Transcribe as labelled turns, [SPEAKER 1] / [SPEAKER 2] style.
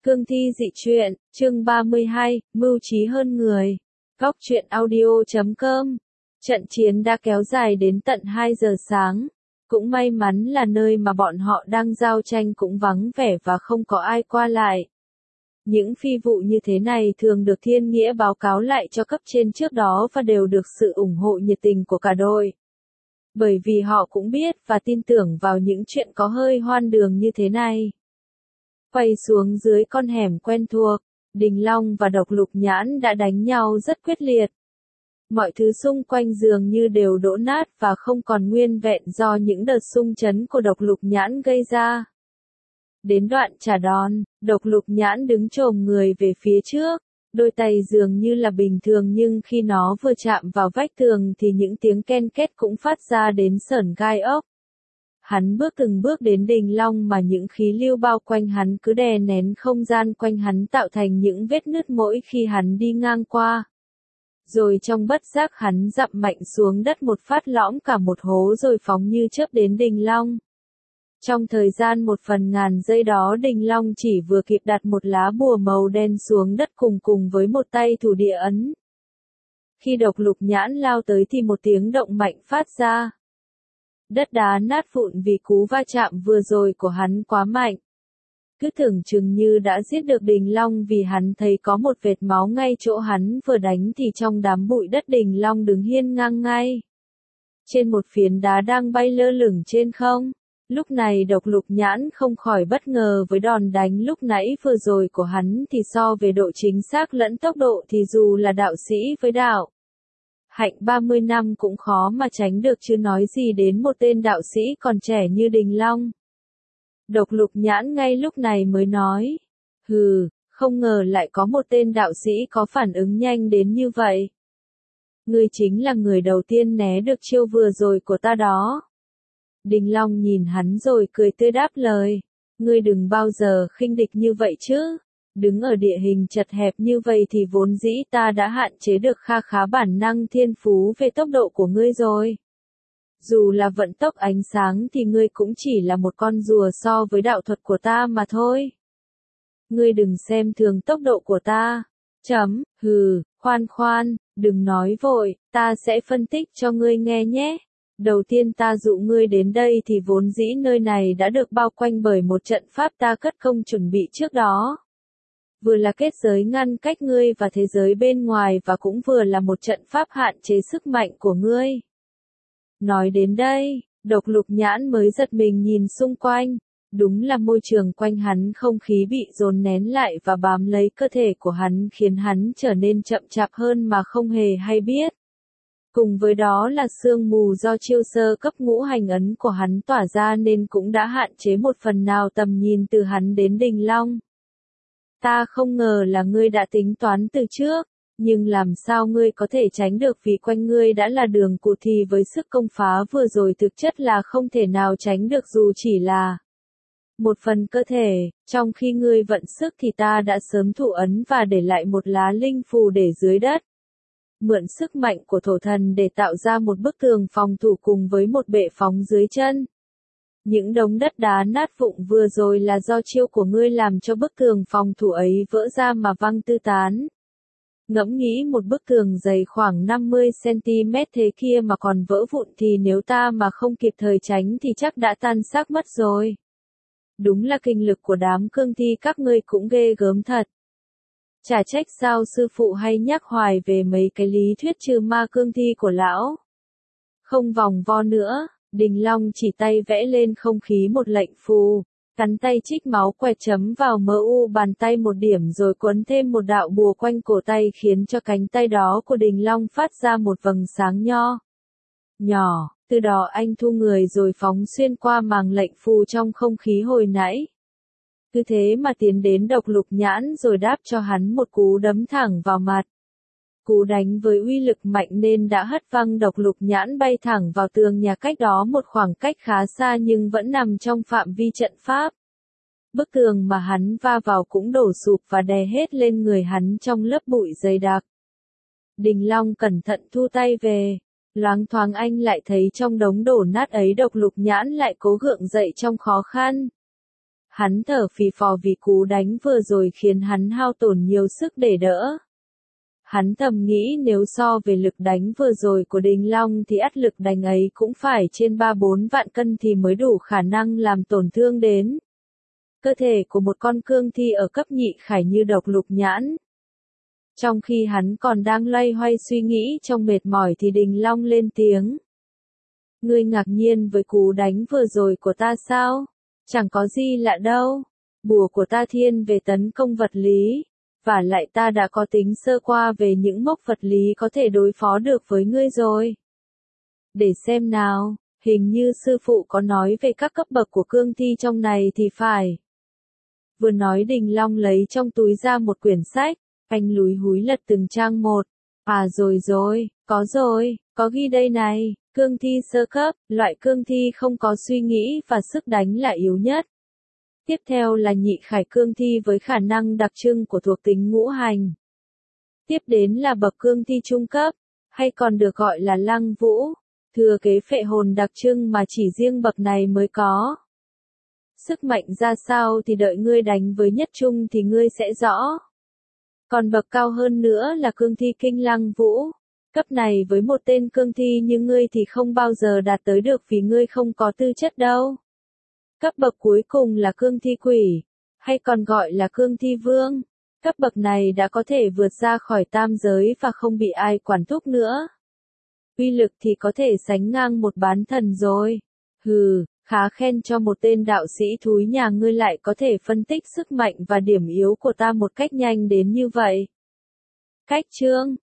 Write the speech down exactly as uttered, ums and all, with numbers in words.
[SPEAKER 1] Cương thi dị truyện, chương ba mươi hai, mưu trí hơn người. Góc truyện audio chấm com. Trận chiến đã kéo dài đến tận hai giờ sáng. Cũng may mắn là nơi mà bọn họ đang giao tranh cũng vắng vẻ và không có ai qua lại. Những phi vụ như thế này thường được Thiên Nghĩa báo cáo lại cho cấp trên trước đó và đều được sự ủng hộ nhiệt tình của cả đội. Bởi vì họ cũng biết và tin tưởng vào những chuyện có hơi hoang đường như thế này. Quay xuống dưới con hẻm quen thuộc, Đình Long và Độc Lục Nhãn đã đánh nhau rất quyết liệt. Mọi thứ xung quanh dường như đều đổ nát và không còn nguyên vẹn do những đợt xung chấn của Độc Lục Nhãn gây ra. Đến đoạn trả đòn, Độc Lục Nhãn đứng chồm người về phía trước, đôi tay dường như là bình thường nhưng khi nó vừa chạm vào vách tường thì những tiếng ken két cũng phát ra đến sởn gai ốc. Hắn bước từng bước đến Đình Long mà những khí lưu bao quanh hắn cứ đè nén không gian quanh hắn tạo thành những vết nứt mỗi khi hắn đi ngang qua. Rồi trong bất giác hắn dậm mạnh xuống đất một phát lõm cả một hố rồi phóng như chớp đến Đình Long. Trong thời gian một phần ngàn giây đó Đình Long chỉ vừa kịp đặt một lá bùa màu đen xuống đất cùng cùng với một tay thủ địa ấn. Khi Độc Lục Nhãn lao tới thì một tiếng động mạnh phát ra. Đất đá nát vụn vì cú va chạm vừa rồi của hắn quá mạnh. Cứ tưởng chừng như đã giết được Đình Long vì hắn thấy có một vệt máu ngay chỗ hắn vừa đánh thì trong đám bụi đất Đình Long đứng hiên ngang ngay. Trên một phiến đá đang bay lơ lửng trên không. Lúc này Độc Lục Nhãn không khỏi bất ngờ với đòn đánh lúc nãy vừa rồi của hắn thì so về độ chính xác lẫn tốc độ thì dù là đạo sĩ với đạo hạnh ba mươi năm cũng khó mà tránh được chứ nói gì đến một tên đạo sĩ còn trẻ như Đình Long. Độc Lục Nhãn ngay lúc này mới nói, hừ, không ngờ lại có một tên đạo sĩ có phản ứng nhanh đến như vậy. Ngươi chính là người đầu tiên né được chiêu vừa rồi của ta đó. Đình Long nhìn hắn rồi cười tươi đáp lời, ngươi đừng bao giờ khinh địch như vậy chứ. Đứng ở địa hình chật hẹp như vậy thì vốn dĩ ta đã hạn chế được kha khá bản năng thiên phú về tốc độ của ngươi rồi. Dù là vận tốc ánh sáng thì ngươi cũng chỉ là một con rùa so với đạo thuật của ta mà thôi. Ngươi đừng xem thường tốc độ của ta. Chấm, hừ, khoan khoan, đừng nói vội, ta sẽ phân tích cho ngươi nghe nhé. Đầu tiên ta dụ ngươi đến đây thì vốn dĩ nơi này đã được bao quanh bởi một trận pháp ta cất công chuẩn bị trước đó. Vừa là kết giới ngăn cách ngươi và thế giới bên ngoài và cũng vừa là một trận pháp hạn chế sức mạnh của ngươi. Nói đến đây, Độc Lục Nhãn mới giật mình nhìn xung quanh. Đúng là môi trường quanh hắn không khí bị dồn nén lại và bám lấy cơ thể của hắn khiến hắn trở nên chậm chạp hơn mà không hề hay biết. Cùng với đó là sương mù do chiêu sơ cấp ngũ hành ấn của hắn tỏa ra nên cũng đã hạn chế một phần nào tầm nhìn từ hắn đến Đình Long. Ta không ngờ là ngươi đã tính toán từ trước, nhưng làm sao ngươi có thể tránh được vì quanh ngươi đã là đường cụt thì với sức công phá vừa rồi thực chất là không thể nào tránh được dù chỉ là một phần cơ thể, trong khi ngươi vận sức thì ta đã sớm thụ ấn và để lại một lá linh phù để dưới đất. Mượn sức mạnh của thổ thần để tạo ra một bức tường phòng thủ cùng với một bệ phóng dưới chân. Những đống đất đá nát vụn vừa rồi là do chiêu của ngươi làm cho bức tường phòng thủ ấy vỡ ra mà văng tứ tán. Ngẫm nghĩ một bức tường dày khoảng năm mươi xăng-ti-mét thế kia mà còn vỡ vụn thì nếu ta mà không kịp thời tránh thì chắc đã tan xác mất rồi. Đúng là kinh lực của đám cương thi các ngươi cũng ghê gớm thật. Chả trách sao sư phụ hay nhắc hoài về mấy cái lý thuyết trừ ma cương thi của lão. Không vòng vo nữa, Đình Long chỉ tay vẽ lên không khí một lệnh phù, cắn tay trích máu quẹt chấm vào mờ u bàn tay một điểm rồi quấn thêm một đạo bùa quanh cổ tay khiến cho cánh tay đó của Đình Long phát ra một vầng sáng nho nhỏ, từ đó anh thu người rồi phóng xuyên qua màng lệnh phù trong không khí hồi nãy. Cứ thế mà tiến đến Độc Lục Nhãn rồi đáp cho hắn một cú đấm thẳng vào mặt. Cú đánh với uy lực mạnh nên đã hất văng Độc Lục Nhãn bay thẳng vào tường nhà cách đó một khoảng cách khá xa nhưng vẫn nằm trong phạm vi trận pháp. Bức tường mà hắn va vào cũng đổ sụp và đè hết lên người hắn trong lớp bụi dày đặc. Đình Long cẩn thận thu tay về. Loáng thoáng anh lại thấy trong đống đổ nát ấy Độc Lục Nhãn lại cố gượng dậy trong khó khăn. Hắn thở phì phò vì cú đánh vừa rồi khiến hắn hao tổn nhiều sức để đỡ. Hắn thầm nghĩ nếu so về lực đánh vừa rồi của Đình Long thì ắt lực đánh ấy cũng phải trên ba bốn vạn cân thì mới đủ khả năng làm tổn thương đến cơ thể của một con cương thi ở cấp nhị khải như độc lục nhãn. Trong khi hắn còn đang loay hoay suy nghĩ trong mệt mỏi thì Đình Long lên tiếng. Ngươi ngạc nhiên với cú đánh vừa rồi của ta sao? Chẳng có gì lạ đâu. Bùa của ta thiên về tấn công vật lý. Và lại ta đã có tính sơ qua về những mốc vật lý có thể đối phó được với ngươi rồi. Để xem nào, hình như sư phụ có nói về các cấp bậc của cương thi trong này thì phải. Vừa nói Đình Long lấy trong túi ra một quyển sách, anh lúi húi lật từng trang một. À rồi rồi, có rồi, có ghi đây này, cương thi sơ cấp, loại cương thi không có suy nghĩ và sức đánh là yếu nhất. Tiếp theo là nhị khải cương thi với khả năng đặc trưng của thuộc tính ngũ hành. Tiếp đến là bậc cương thi trung cấp, hay còn được gọi là lăng vũ, thừa kế phệ hồn đặc trưng mà chỉ riêng bậc này mới có. Sức mạnh ra sao thì đợi ngươi đánh với nhất trung thì ngươi sẽ rõ. Còn bậc cao hơn nữa là cương thi kinh lăng vũ. Cấp này với một tên cương thi như ngươi thì không bao giờ đạt tới được vì ngươi không có tư chất đâu. Cấp bậc cuối cùng là cương thi quỷ, hay còn gọi là cương thi vương. Cấp bậc này đã có thể vượt ra khỏi tam giới và không bị ai quản thúc nữa. Uy lực thì có thể sánh ngang một bán thần rồi. Hừ, khá khen cho một tên đạo sĩ thúi nhà ngươi lại có thể phân tích sức mạnh và điểm yếu của ta một cách nhanh đến như vậy. Cách chương